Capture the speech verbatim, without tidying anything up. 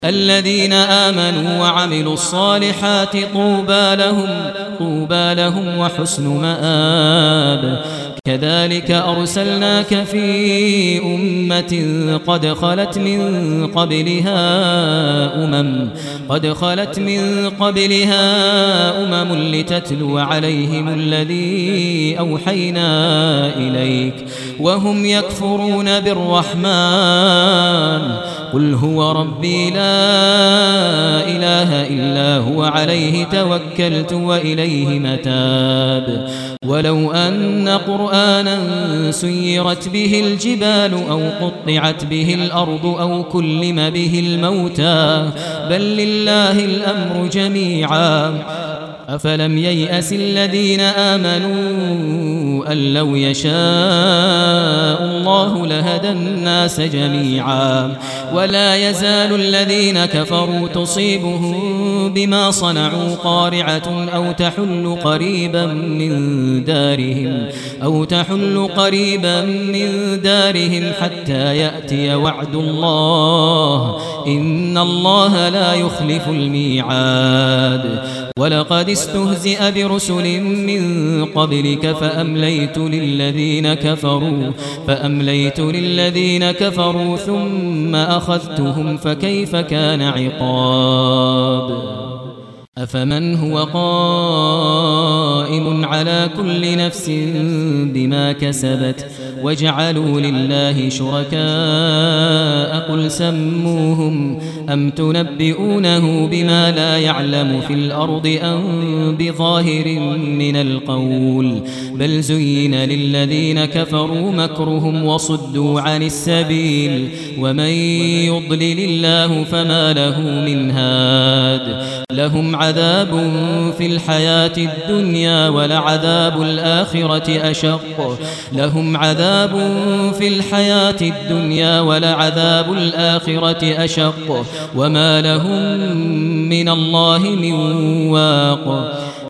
الذين آمنوا وعملوا الصالحات طوبى لهم طوبى لهم وحسن مآب. كذلك أرسلناك في أمة قد خلت من قبلها أمم قد خلت من قبلها أمم لتتلو عليهم الذي أوحينا إليك وهم يكفرون بالرحمن قل هو ربي لا إله إلا هو عليه توكلت وإليه متاب. ولو أن قرآنا سيرت به الجبال أو قطعت به الأرض أو كلم به الموتى بل لله الأمر جميعا أفلم ييأس الذين آمنوا أن لو يشاء الله لهدى الناس جميعا ولا يزال الذين كفروا تصيبهم بما صنعوا قارعة أو تحل قريبا من دارهم أو تحل قريبا من دارهم حتى يأتي وعد الله إن الله لا يخلف الميعاد. ولقد استهزئ برسل من قبلك فأمليت للذين كفروا فأمليت للذين كفروا ثم أخذتهم فكيف كان عقاب. أفمن هو قائم على كل نفس بما كسبت وجعلوا لله شركاء قل سموهم أم تنبئونه بما لا يعلم في الأرض أم بظاهر من القول بل زين للذين كفروا مكرهم وصدوا عن السبيل ومن يضلل الله فما له من هاد. لهم عذاب في الحياة الدنيا ولعذاب الآخرة أشق لهم عذاب في الحياة الدنيا ولعذاب الآخرة أشق وما لهم من الله من واق.